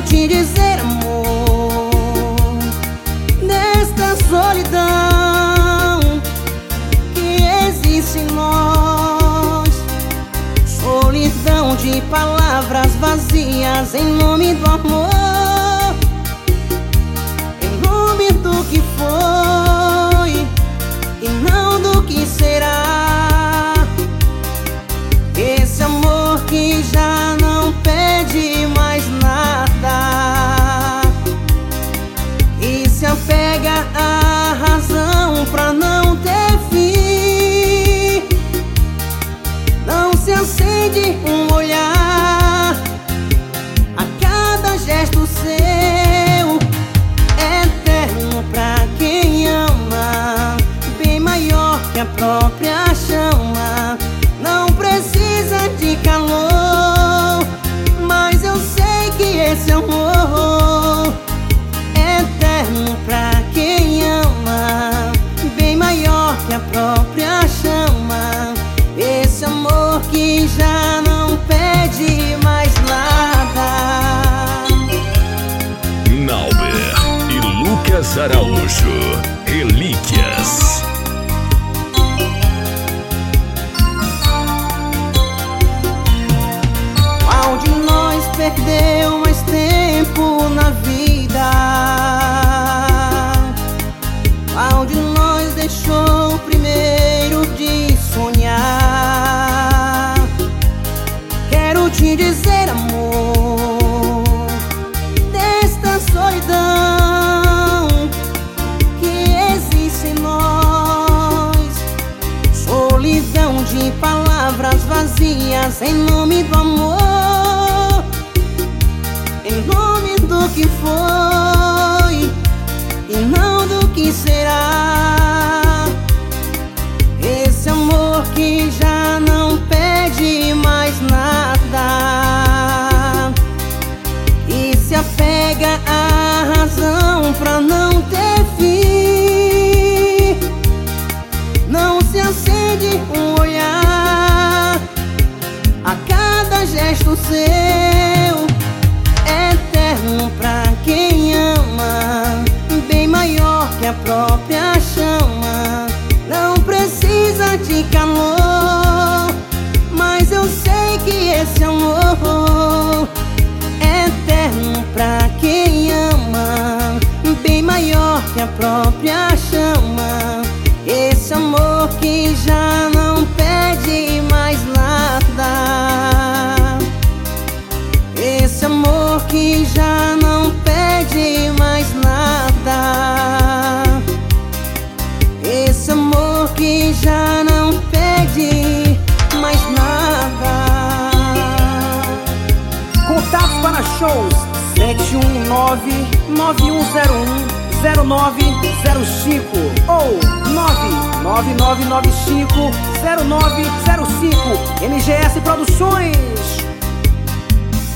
Quero te dizer, amor, nesta solidão que existe em nós, solidão de palavras vazias em nome do amor, em nome do que foi e não do que será. Esse amor que já não pede mais nada e se apega à razão pra não ter fim. Não se acende um olhar a cada gesto seu, eterno pra quem ama, bem maior que a própria chama. Não precisa de calor, mas eu sei que esse amor é eterno pra quem ama, bem maior que a própria chama. Esse amor que já não pede mais nada. Nauber e Lucas Araújo, Relíquias. Qual de nós perdeu mais tempo na vida? Qual de nós deixou primeiro de sonhar? Quero te dizer, amor, desta solidão que existe em nós, solidão de palavras vazias em nome do amor, em nome do que foi e não do que será. Esse amor que já não pede mais nada e se apega à razão pra não ter fim. Não se acende um olhar a cada gesto seu, eterno pra quem ama, bem maior que a própria chama. Não precisa de calor, mas eu sei que esse amor é eterno pra quem ama, bem maior que a própria chama. Esse amor que já não pede mais nada, esse amor que já não pede mais nada, esse amor que já não pede mais nada. Contatos para shows 719-9101-0905 ou 99995-0905. MGS Produções.